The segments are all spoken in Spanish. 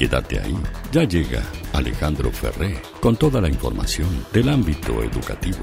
Quédate ahí. Ya llega Alejandro Ferré con toda la información del ámbito educativo.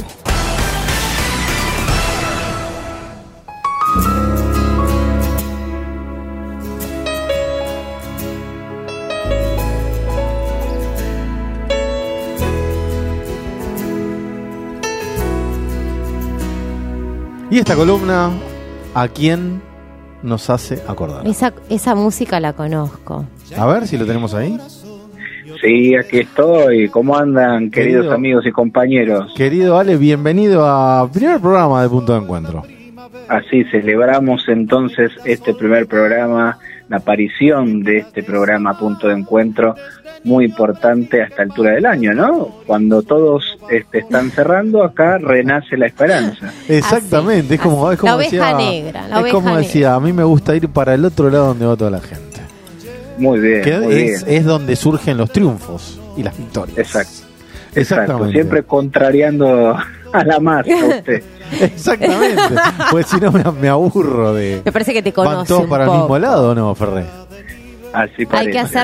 Y esta columna, ¿a quién nos hace acordar? Esa música la conozco. A ver si lo tenemos ahí. Sí, aquí estoy. ¿Cómo andan, queridos amigos y compañeros? Querido Ale, bienvenido al primer programa de Punto de Encuentro. Así celebramos entonces este primer programa, la aparición de este programa Punto de Encuentro, muy importante a esta altura del año, ¿no? Cuando todos están cerrando, acá renace la esperanza. Exactamente, es como la oveja decía, negra. Es como decía, a mí me gusta ir para el otro lado donde va toda la gente. Muy bien, es donde surgen los triunfos y las victorias. Exacto. Siempre contrariando a la masa usted. Exactamente, pues si no me aburro de... Me parece que te conoce ¿Van todos para el mismo lado o no, Ferré? Así parece, hay que hacer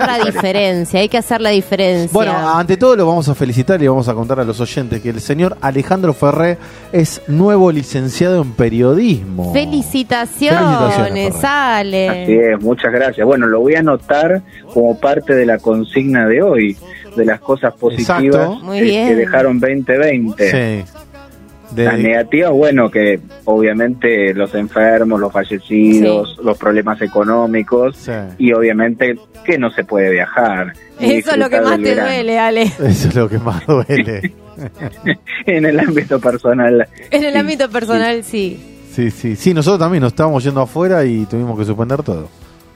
la diferencia, Bueno, ante todo lo vamos a felicitar y vamos a contar a los oyentes que el señor Alejandro Ferré es nuevo licenciado en periodismo. Felicitaciones, Ale. Así es, muchas gracias. Bueno, lo voy a anotar como parte de la consigna de hoy, de las cosas positivas que dejaron 2020. Sí. Las negativas, bueno, que obviamente los enfermos, los fallecidos, los problemas económicos y obviamente que no se puede viajar. Eso es lo que más te duele, Ale. Eso es lo que más duele. En el ámbito personal. En el ámbito personal, sí. Sí, nosotros también nos estábamos yendo afuera y tuvimos que suspender todo.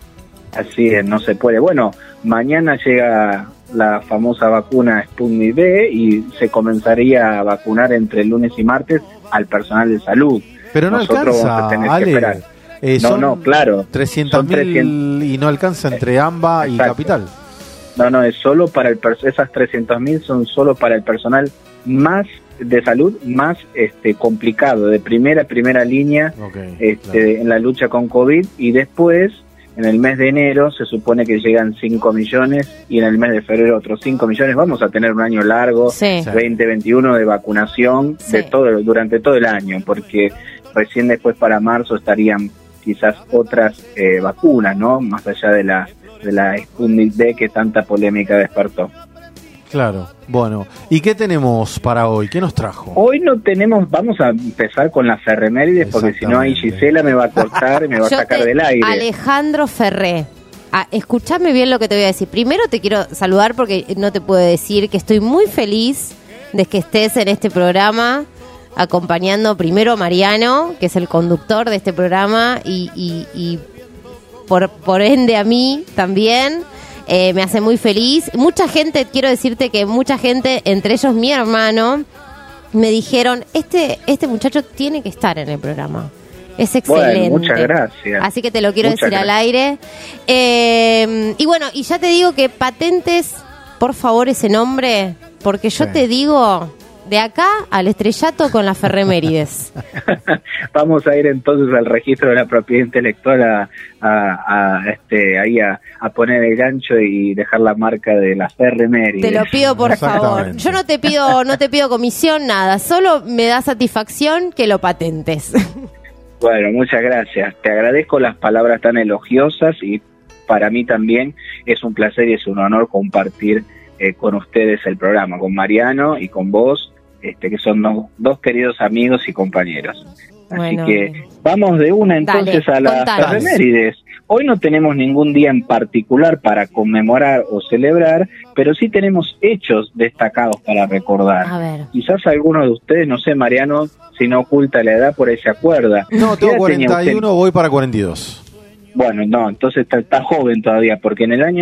Así es, no se puede. Bueno, mañana llega la famosa vacuna Sputnik V y se comenzaría a vacunar entre el lunes y martes al personal de salud. Pero no nosotros alcanza, vamos a tener Ale. Que esperar. No, claro. 300.000 y no alcanza entre AMBA y Capital. No, es solo para esas 300.000 son solo para el personal más de salud más complicado, de primera línea en la lucha con COVID, y después en el mes de enero se supone que llegan 5 millones y en el mes de febrero otros 5 millones. Vamos a tener un año largo, 2021, de vacunación durante todo el año, porque recién después para marzo estarían quizás otras vacunas, ¿no? Más allá de la Sputnik V que tanta polémica despertó. Claro, bueno, ¿y qué tenemos para hoy? ¿Qué nos trajo? Hoy no tenemos, vamos a empezar con las efemérides, porque si no ahí Gisela me va a cortar y me va a sacar del aire. Alejandro Ferré, escuchame bien lo que te voy a decir. Primero te quiero saludar porque no te puedo decir que estoy muy feliz de que estés en este programa, acompañando primero a Mariano, que es el conductor de este programa, y por ende a mí también. Me hace muy feliz. Mucha gente, quiero decirte que mucha gente, entre ellos mi hermano, me dijeron, este muchacho tiene que estar en el programa. Es excelente. Bueno, muchas gracias. Así que te lo quiero decir al aire. Y bueno, y ya te digo que patentes, por favor, ese nombre, porque yo te digo, de acá al estrellato con las efemérides. Vamos a ir entonces al registro de la propiedad intelectual ahí a poner el gancho y dejar la marca de las efemérides. Te lo pido, por favor. Yo no te pido comisión, nada, solo me da satisfacción que lo patentes. Bueno, muchas gracias. Te agradezco las palabras tan elogiosas y para mí también es un placer y es un honor compartir con ustedes el programa, con Mariano y con vos, que son dos queridos amigos y compañeros. Así que vamos de una entonces a las efemérides. Hoy no tenemos ningún día en particular para conmemorar o celebrar, pero sí tenemos hechos destacados para recordar. A ver. Quizás alguno de ustedes, no sé, Mariano, si no oculta la edad, por ahí se acuerda. No, tengo 41, voy para 42. Bueno, no, entonces está joven todavía, porque en el año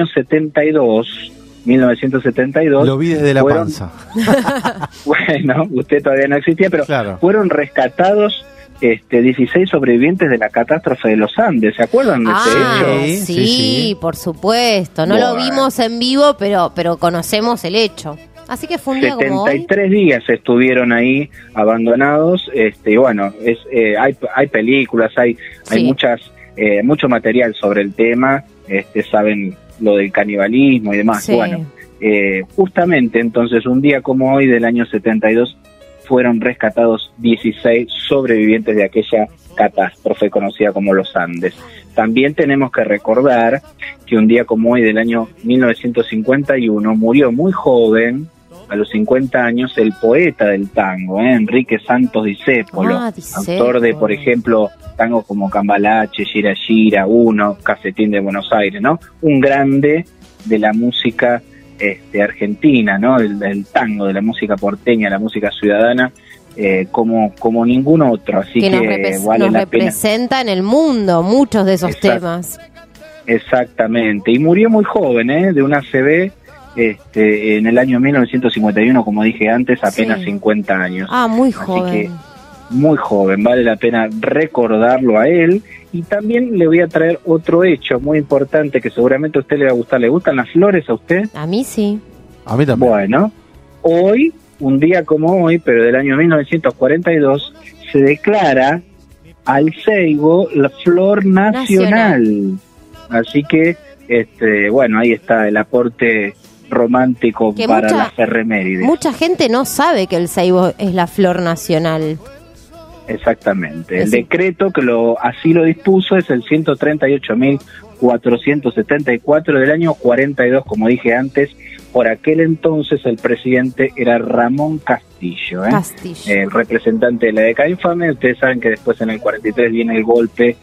1972... Lo vi desde la panza. Bueno, usted todavía no existía, pero fueron rescatados 16 sobrevivientes de la catástrofe de los Andes. ¿Se acuerdan de ese hecho? Sí, por supuesto. No lo vimos en vivo, pero conocemos el hecho. Así que fue un día como hoy. 73 días estuvieron ahí abandonados. Bueno, hay películas, hay mucho material sobre el tema. saben lo del canibalismo y demás. Sí. Bueno, justamente entonces un día como hoy del año 72 fueron rescatados 16 sobrevivientes de aquella catástrofe conocida como los Andes. También tenemos que recordar que un día como hoy del año 1951 murió muy joven, a los 50 años, el poeta del tango, Enrique Santos Discépolo, autor de, por ejemplo, tangos como Cambalache, Gira Gira, Uno, Cafetín de Buenos Aires, ¿no? Un grande de la música argentina, ¿no? El tango, de la música porteña, la música ciudadana, como ningún otro, así que nos representa en el mundo muchos de esos temas. Exactamente, y murió muy joven, de una ACV, en el año 1951, como dije antes, apenas 50 años. Muy joven. Así que muy joven, vale la pena recordarlo a él. Y también le voy a traer otro hecho muy importante que seguramente a usted le va a gustar. ¿Le gustan las flores a usted? A mí sí. A mí también. Bueno, hoy, un día como hoy, pero del año 1942, se declara al ceibo la flor nacional. Así que, bueno, ahí está el aporte romántico que para las efemérides. Mucha gente no sabe que el ceibo es la flor nacional. Exactamente. El decreto que así lo dispuso es el 138.474 del año 42, como dije antes. Por aquel entonces el presidente era Ramón Castillo, el representante de la década infame. Ustedes saben que después en el 43 viene el golpe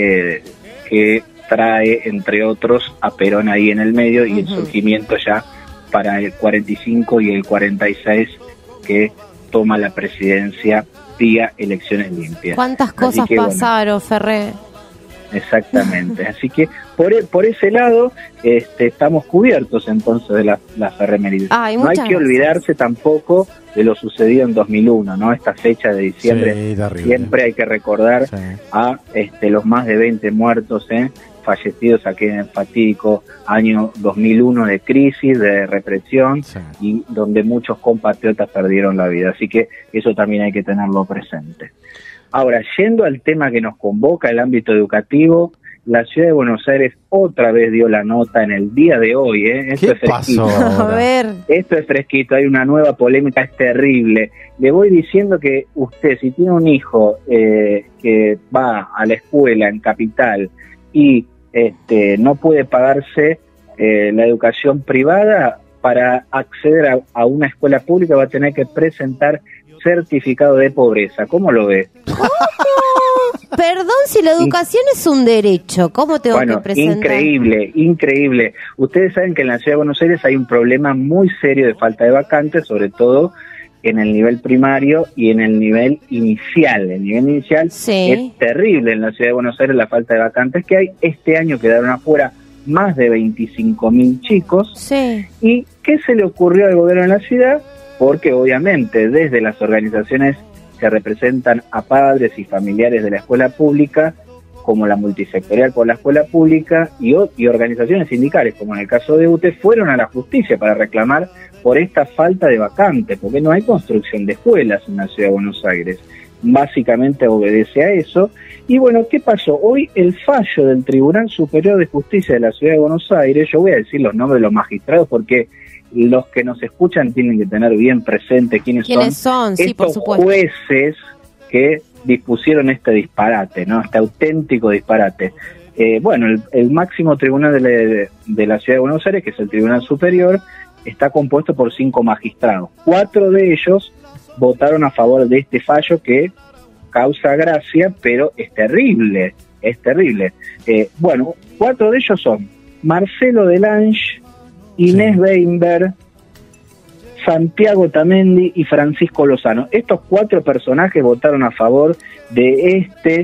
que trae, entre otros, a Perón ahí en el medio, y el surgimiento ya para el 45 y el 46, que toma la presidencia vía elecciones limpias. ¿Cuántas cosas pasaron, Ferré? Exactamente. Así que por ese lado estamos cubiertos entonces de la efemérides. No hay que olvidarse tampoco de lo sucedido en 2001, ¿no? Esta fecha de diciembre, siempre hay que recordar a los más de 20 muertos, fallecidos aquí en el fatídico año 2001 de crisis, de represión, y donde muchos compatriotas perdieron la vida. Así que eso también hay que tenerlo presente. Ahora, yendo al tema que nos convoca, el ámbito educativo, la Ciudad de Buenos Aires otra vez dio la nota en el día de hoy. Esto es fresquito. A ver. Esto es fresquito, hay una nueva polémica, es terrible. Le voy diciendo que usted, si tiene un hijo que va a la escuela en Capital y no puede pagarse la educación privada, para acceder a una escuela pública va a tener que presentar certificado de pobreza. ¿Cómo lo ve? ¿Cómo? Perdón, si la educación es un derecho, ¿cómo tengo que presentar? Increíble. Ustedes saben que en la Ciudad de Buenos Aires hay un problema muy serio de falta de vacantes, sobre todo en el nivel primario y en el nivel inicial. El nivel inicial es terrible en la Ciudad de Buenos Aires, la falta de vacantes que hay. Este año quedaron afuera más de 25.000 chicos. ¿Y qué se le ocurrió al gobierno de la ciudad? Porque obviamente desde las organizaciones que representan a padres y familiares de la escuela pública, como la multisectorial por la escuela pública y organizaciones sindicales, como en el caso de UTE, fueron a la justicia para reclamar por esta falta de vacantes, porque no hay construcción de escuelas en la Ciudad de Buenos Aires. Básicamente obedece a eso. Y bueno, ¿qué pasó? Hoy el fallo del Tribunal Superior de Justicia de la Ciudad de Buenos Aires, yo voy a decir los nombres de los magistrados porque los que nos escuchan tienen que tener bien presente quiénes son sí, por supuesto, jueces que dispusieron este disparate, ¿no? Este auténtico disparate. Bueno, el máximo tribunal de la Ciudad de Buenos Aires, que es el Tribunal Superior, está compuesto por 5 magistrados. 4 de ellos votaron a favor de este fallo que causa gracia, pero es terrible, bueno, 4 de ellos son Marcelo Delange, Inés Weinberg, Santiago Tamendi y Francisco Lozano. Estos 4 personajes votaron a favor de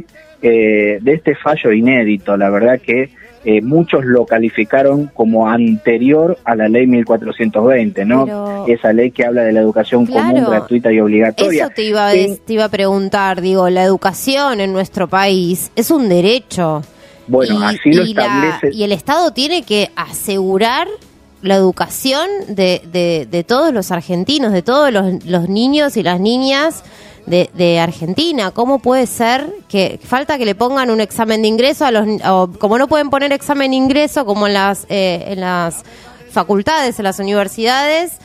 este fallo inédito. La verdad que muchos lo calificaron como anterior a la ley 1420, ¿no? Pero esa ley que habla de la educación común, gratuita y obligatoria. Eso te iba a preguntar, digo, la educación en nuestro país es un derecho. Bueno, así lo establece. Y el Estado tiene que asegurar la educación de todos los argentinos, de todos los niños y las niñas de Argentina. ¿Cómo puede ser que falta que le pongan un examen de ingreso o como no pueden poner examen de ingreso como en las facultades, en las universidades,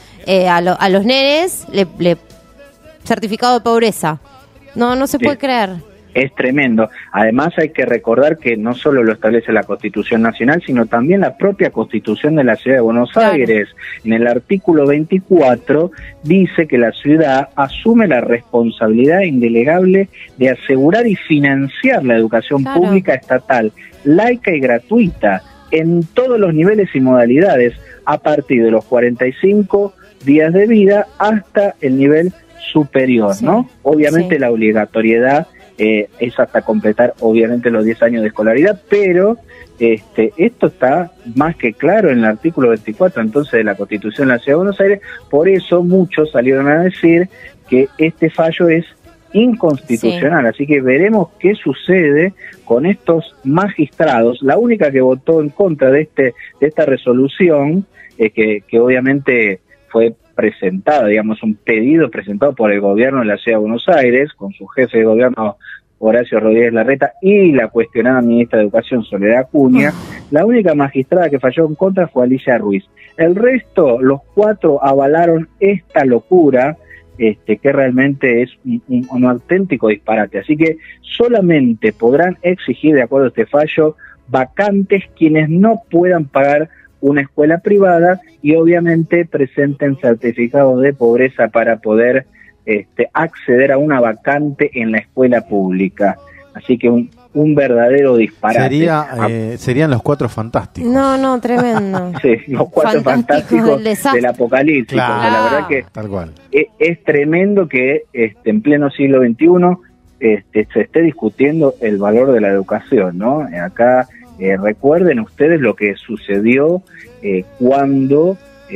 a los nenes le certificado de pobreza? No se puede creer. Es tremendo. Además hay que recordar que no solo lo establece la Constitución Nacional, sino también la propia Constitución de la Ciudad de Buenos Aires. En el artículo 24 dice que la ciudad asume la responsabilidad indelegable de asegurar y financiar la educación pública estatal, laica y gratuita, en todos los niveles y modalidades, a partir de los 45 días de vida hasta el nivel superior, ¿no? Obviamente la obligatoriedad es hasta completar, obviamente, los 10 años de escolaridad, pero esto está más que claro en el artículo 24, entonces, de la Constitución de la Ciudad de Buenos Aires. Por eso muchos salieron a decir que este fallo es inconstitucional, así que veremos qué sucede con estos magistrados. La única que votó en contra de esta resolución, que obviamente fue presentada, digamos, un pedido presentado por el gobierno de la Ciudad de Buenos Aires, con su jefe de gobierno Horacio Rodríguez Larreta y la cuestionada ministra de Educación Soledad Acuña. La única magistrada que falló en contra fue Alicia Ruiz. El resto, los 4 avalaron esta locura, que realmente es un auténtico disparate. Así que solamente podrán exigir, de acuerdo a este fallo, vacantes quienes no puedan pagar una escuela privada y obviamente presenten certificados de pobreza para poder acceder a una vacante en la escuela pública. Así que un verdadero disparate. Serían los 4 fantásticos. No, tremendo. Sí, los 4 fantásticos del apocalipsis. Claro. La verdad que tal cual. Es tremendo que en pleno siglo XXI se esté discutiendo el valor de la educación, ¿no? Acá recuerden ustedes lo que sucedió cuando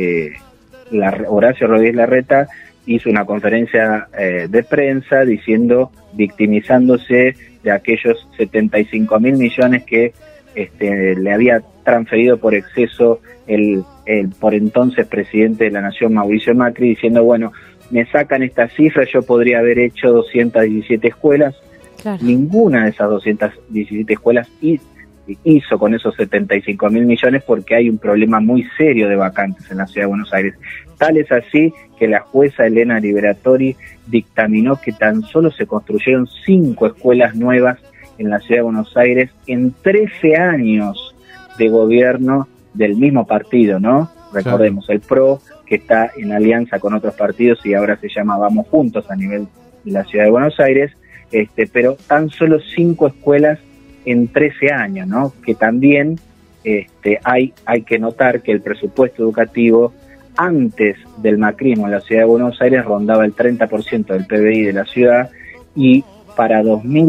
Horacio Rodríguez Larreta hizo una conferencia de prensa victimizándose de aquellos 75.000 millones que le había transferido por exceso el por entonces presidente de la Nación, Mauricio Macri, diciendo, bueno, me sacan esta cifra, yo podría haber hecho 217 escuelas. Claro. Ninguna de esas 217 escuelas hizo con esos 75.000 millones porque hay un problema muy serio de vacantes en la Ciudad de Buenos Aires. Tal es así que la jueza Elena Liberatori dictaminó que tan solo se construyeron 5 escuelas nuevas en la Ciudad de Buenos Aires en 13 años de gobierno del mismo partido, ¿no? Recordemos, el PRO, que está en alianza con otros partidos y ahora se llama Vamos Juntos a nivel de la Ciudad de Buenos Aires, pero tan solo 5 escuelas en 13 años, ¿no? Que también hay que notar que el presupuesto educativo antes del macrismo en la Ciudad de Buenos Aires rondaba el 30% del PBI de la ciudad, y para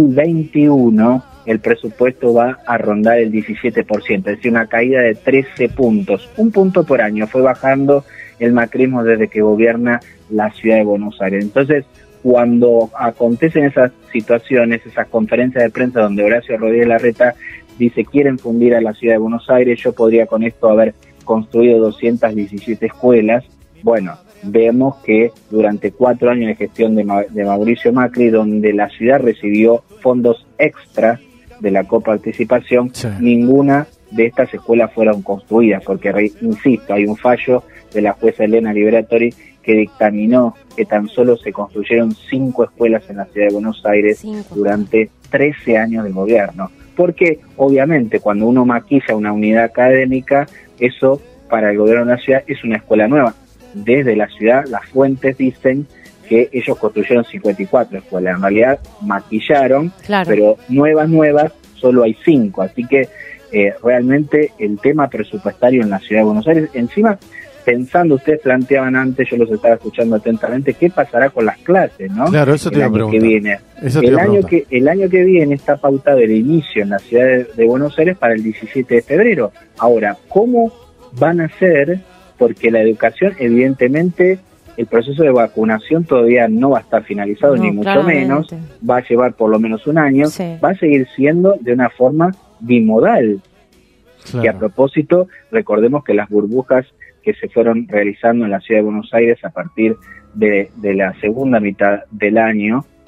2021 el presupuesto va a rondar el 17%, es decir, una caída de 13 puntos, 1 punto por año fue bajando el macrismo desde que gobierna la Ciudad de Buenos Aires. Entonces, cuando acontecen esas situaciones, esas conferencias de prensa donde Horacio Rodríguez Larreta dice quieren fundir a la Ciudad de Buenos Aires, yo podría con esto haber construido 217 escuelas, bueno, vemos que durante 4 años de gestión de Mauricio Macri, donde la ciudad recibió fondos extra de la coparticipación, ninguna de estas escuelas fueron construidas, porque, insisto, hay un fallo de la jueza Elena Liberatori que dictaminó que tan solo se construyeron 5 escuelas en la Ciudad de Buenos Aires durante 13 años de gobierno. Porque, obviamente, cuando uno maquilla una unidad académica, eso para el gobierno de la ciudad es una escuela nueva. Desde la ciudad, las fuentes dicen que ellos construyeron 54 escuelas. En realidad, maquillaron, pero nuevas, solo hay 5. Así que, realmente, el tema presupuestario en la Ciudad de Buenos Aires, encima, pensando, ustedes planteaban antes, yo los estaba escuchando atentamente, ¿qué pasará con las clases, no? Claro, eso te iba a preguntar. El año que viene está pautado el inicio en la Ciudad de Buenos Aires para el 17 de febrero. Ahora, ¿cómo van a hacer? Porque la educación, evidentemente, el proceso de vacunación todavía no va a estar finalizado, ni mucho menos, va a llevar por lo menos un año, va a seguir siendo de una forma bimodal. Que a propósito, recordemos que las burbujas que se fueron realizando en la Ciudad de Buenos Aires a partir de la segunda mitad del año,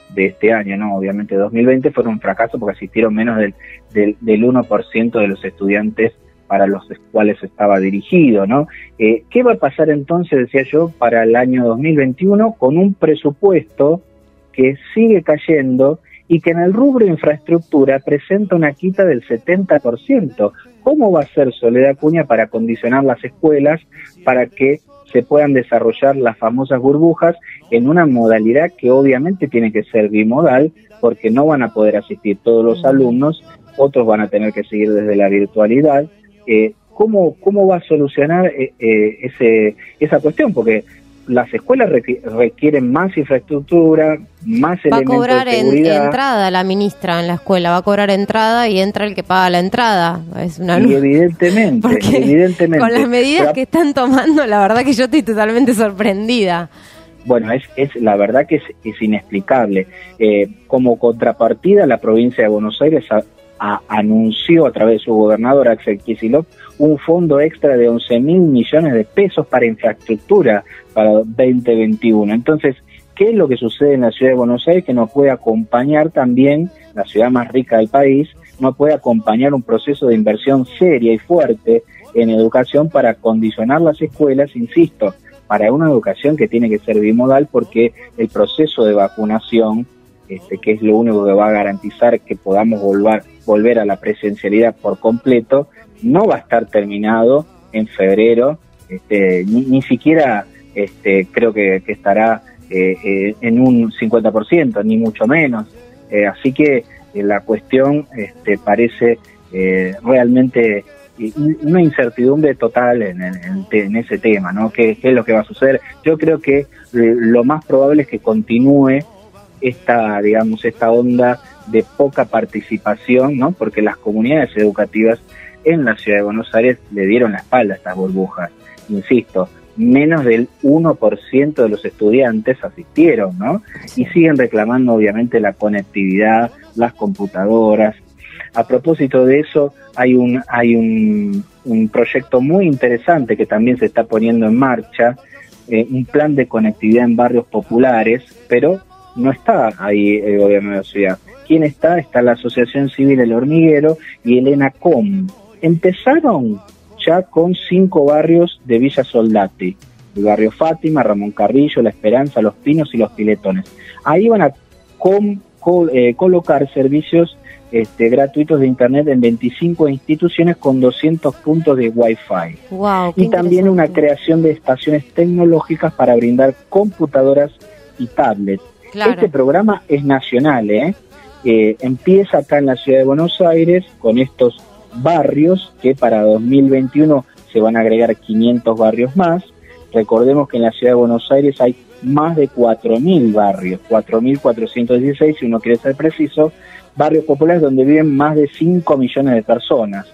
de este año, ¿no? Obviamente 2020 fueron un fracaso porque asistieron menos del 1% de los estudiantes para los cuales estaba dirigido, ¿no? ¿Qué va a pasar entonces, decía yo, para el año 2021 con un presupuesto que sigue cayendo y que en el rubro infraestructura presenta una quita del 70%? ¿Cómo va a ser Soledad Acuña para condicionar las escuelas para que se puedan desarrollar las famosas burbujas en una modalidad que obviamente tiene que ser bimodal, porque no van a poder asistir todos los alumnos, otros van a tener que seguir desde la virtualidad? ¿Cómo va a solucionar esa cuestión? Porque las escuelas requieren más infraestructura, más elementos de seguridad. Va a cobrar entrada la ministra en la escuela, va a cobrar entrada y entra el que paga la entrada. Es una y evidentemente. Con las medidas que están tomando, la verdad que yo estoy totalmente sorprendida. Bueno, la verdad que es inexplicable. Como contrapartida, la provincia de Buenos Aires anunció a través de su gobernador Axel Kicillof un fondo extra de 11.000 millones de pesos para infraestructura para 2021. Entonces, ¿qué es lo que sucede en la ciudad de Buenos Aires? Que no puede acompañar también, la ciudad más rica del país, no puede acompañar un proceso de inversión seria y fuerte en educación para condicionar las escuelas, insisto, para una educación que tiene que ser bimodal, porque el proceso de vacunación, que es lo único que va a garantizar que podamos volver a la presencialidad por completo, no va a estar terminado en febrero, ni siquiera creo que estará en un 50%, ni mucho menos. Así que la cuestión parece realmente una incertidumbre total en ese tema, ¿no? ¿Qué es lo que va a suceder? Yo creo que lo más probable es que continúe esta onda de poca participación, ¿no? Porque las comunidades educativas en la ciudad de Buenos Aires le dieron la espalda a estas burbujas. Insisto, menos del 1% de los estudiantes asistieron, ¿no? Y siguen reclamando obviamente la conectividad, las computadoras. A propósito de eso, hay un proyecto muy interesante que también se está poniendo en marcha, un plan de conectividad en barrios populares, pero no está ahí el gobierno de la ciudad. ¿Quién está? Está la Asociación Civil El Hormiguero y el ENACOM. Empezaron ya con 5 barrios de Villa Soldati: el barrio Fátima, Ramón Carrillo, La Esperanza, Los Pinos y Los Piletones. Ahí van a colocar servicios gratuitos de internet en 25 instituciones con 200 puntos de Wi-Fi. Wow, y también una creación de estaciones tecnológicas para brindar computadoras y tablets. Claro. Este programa es nacional, empieza acá en la ciudad de Buenos Aires con estos barrios, que para 2021 se van a agregar 500 barrios más. Recordemos que en la ciudad de Buenos Aires hay más de 4.000 barrios, 4.416 si uno quiere ser preciso, barrios populares donde viven más de 5 millones de personas.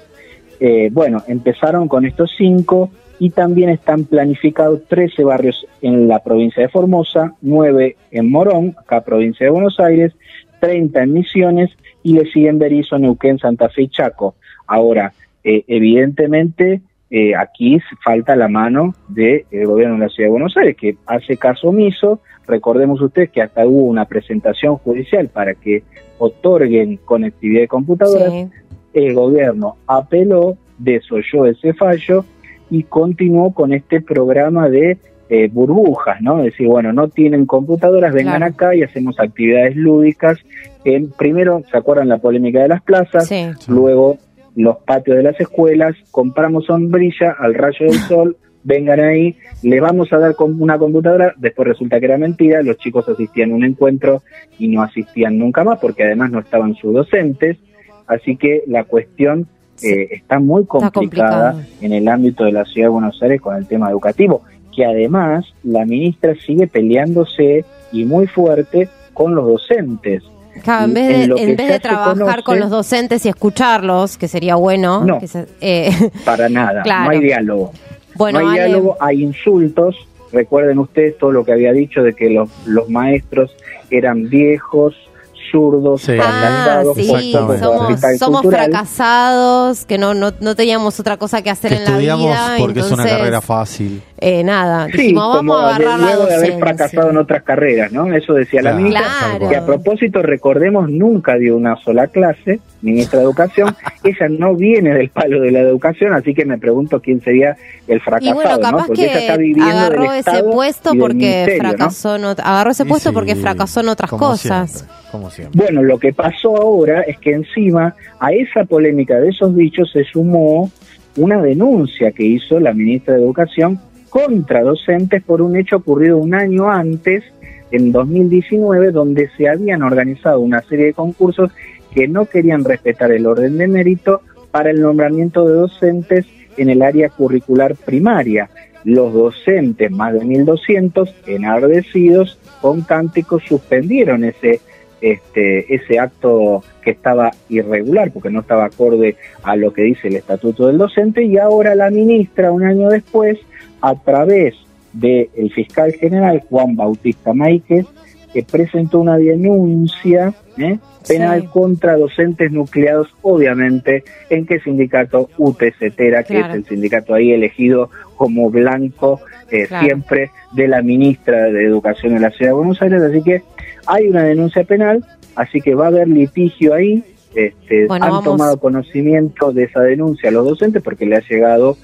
Empezaron con estos 5 y también están planificados 13 barrios en la provincia de Formosa, 9 en Morón, acá provincia de Buenos Aires, 30 en Misiones y le siguen Berizo, Neuquén, Santa Fe y Chaco. Ahora, evidentemente, aquí falta la mano del gobierno de la ciudad de Buenos Aires, que hace caso omiso. Recordemos ustedes que hasta hubo una presentación judicial para que otorguen conectividad de computadoras. Sí. El gobierno apeló, desoyó ese fallo y continuó con este programa de burbujas, ¿no? Es decir, bueno, no tienen computadoras, vengan acá y hacemos actividades lúdicas. Primero, ¿se acuerdan la polémica de las plazas? Sí. Luego, los patios de las escuelas, compramos sombrilla al rayo del sol, vengan ahí, les vamos a dar una computadora. Después resulta que era mentira, los chicos asistían a un encuentro y no asistían nunca más, porque además no estaban sus docentes. Así que la cuestión está muy complicada en el ámbito de la ciudad de Buenos Aires con el tema educativo, que además la ministra sigue peleándose y muy fuerte con los docentes. Claro, en vez de trabajar con los docentes y escucharlos, que sería bueno. No, para nada, claro. No hay diálogo. Bueno, no hay diálogo, hay insultos. Recuerden ustedes todo lo que había dicho de que los maestros eran viejos, zurdos, fracasados. Sí, somos fracasados, que no teníamos otra cosa que hacer en la vida. Estudiamos porque entonces, es una carrera fácil. nada, Sí, dijimos, vamos a agarrar la luego de haber docencia. fracasado en otras carreras, ¿no? Eso decía la ministra, Claro. que a propósito, recordemos, nunca dio una sola clase, ministra de Educación. Ella no viene del palo de la educación, así que me pregunto quién sería el fracasado, Y bueno, capaz ¿no? Porque ella está que viviendo agarró del ese Estado puesto y del porque ministerio, fracasó, ¿no? agarró ese puesto Sí, porque fracasó en otras como cosas. siempre, como siempre. Bueno, lo que pasó ahora es que encima a esa polémica de esos dichos se sumó una denuncia que hizo la ministra de Educación contra docentes por un hecho ocurrido un año antes, en 2019, donde se habían organizado una serie de concursos que no querían respetar el orden de mérito para el nombramiento de docentes en el área curricular primaria. Los docentes, más de 1.200, enardecidos, con cánticos, suspendieron ese acto que estaba irregular, porque no estaba acorde a lo que dice el Estatuto del Docente, y ahora la ministra, un año después, a través del fiscal general Juan Bautista Máiquez, que presentó una denuncia penal contra docentes nucleados, obviamente, ¿en qué sindicato? UTCetera, que es el sindicato ahí elegido como blanco siempre de la ministra de Educación de la Ciudad de Buenos Aires. Así que hay una denuncia penal, así que va a haber litigio ahí. Han tomado conocimiento de esa denuncia a los docentes porque le ha llegado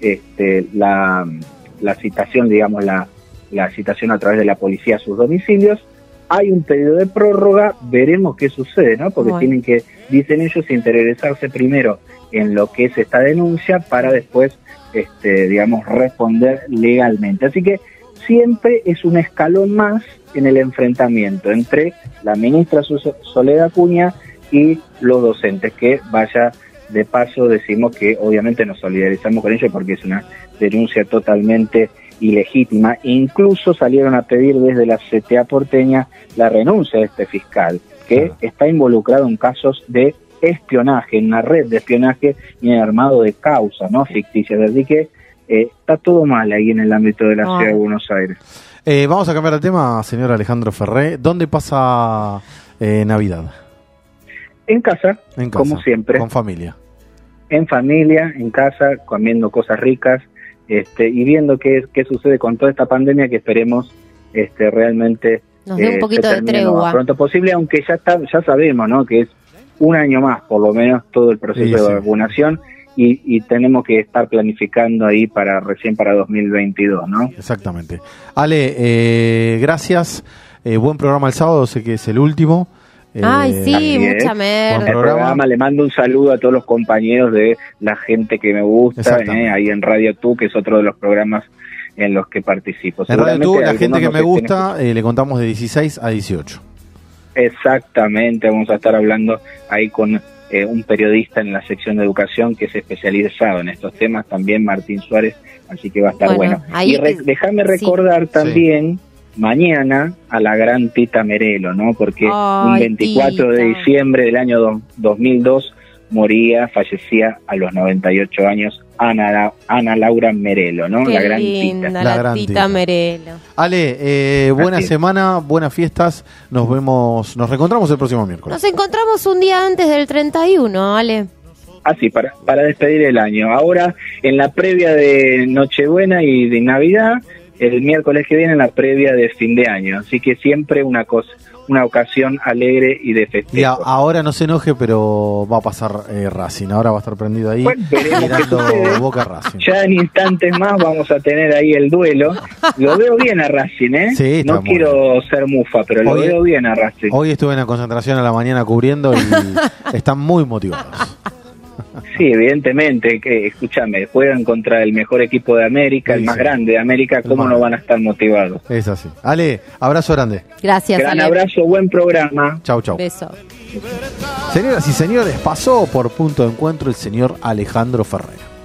la citación, digamos, la citación a través de la policía a sus domicilios. Hay un pedido de prórroga, veremos qué sucede, ¿no? Porque tienen que, dicen ellos, interesarse primero en lo que es esta denuncia para después, digamos, responder legalmente. Así que siempre es un escalón más en el enfrentamiento entre la ministra Soledad Acuña y los docentes, que vaya de paso decimos que obviamente nos solidarizamos con ellos porque es una denuncia totalmente ilegítima. Incluso salieron a pedir desde la CTA porteña la renuncia de este fiscal, que está involucrado en casos de espionaje, en una red de espionaje y en armado de causas, ¿no? Ficticias. Así que está todo mal ahí en el ámbito de la ciudad de Buenos Aires. Vamos a cambiar de tema, señor Alejandro Ferré. ¿Dónde pasa Navidad? En casa, como siempre. Con familia. En familia, en casa, comiendo cosas ricas, y viendo qué sucede con toda esta pandemia, que esperemos realmente nos dé un poquito de tregua lo más pronto posible, aunque ya sabemos, ¿no?, que es un año más por lo menos todo el proceso de vacunación, y tenemos que estar planificando ahí recién para 2022, ¿no? Exactamente. Ale, gracias, buen programa el sábado, sé que es el último. Ay, sí, mucha merda. El programa, le mando un saludo a todos los compañeros de La Gente que me gusta, ahí en Radio Tú, que es otro de los programas en los que participo. En Radio Tú, La Gente que me gusta, le contamos de 16 a 18. Exactamente, vamos a estar hablando ahí con un periodista en la sección de educación que es especializado en estos temas, también Martín Suárez, así que va a estar bueno. Y déjame recordar también mañana a la gran Tita Merelo, ¿no? Porque un 24 de diciembre del año 2002 fallecía a los 98 años Ana Laura Merelo, ¿no? Qué la gran linda, Tita. La gran Tita Merelo. Ale, buena semana, buenas fiestas, nos reencontramos el próximo miércoles. Nos encontramos un día antes del 31, Ale. Así, para despedir el año. Ahora, en la previa de Nochebuena y de Navidad, el miércoles que viene en la previa de fin de año, así que siempre una ocasión alegre y de festejo. Y ahora no se enoje, pero va a pasar Racing, ahora va a estar prendido ahí, mirando Boca Racing. Ya en instantes más vamos a tener ahí el duelo. Lo veo bien a Racing, Sí, no quiero ser mufa, pero lo veo bien a Racing. Hoy estuve en la concentración a la mañana cubriendo y están muy motivados. Sí, evidentemente, que escúchame, juegan contra el mejor equipo de América, el más grande de América, ¿cómo no van a estar motivados? Es así. Ale, abrazo grande. Gracias, Gran Ale. abrazo, buen programa. Chau, chau. Beso. Señoras y señores, pasó por punto de encuentro el señor Alejandro Ferré.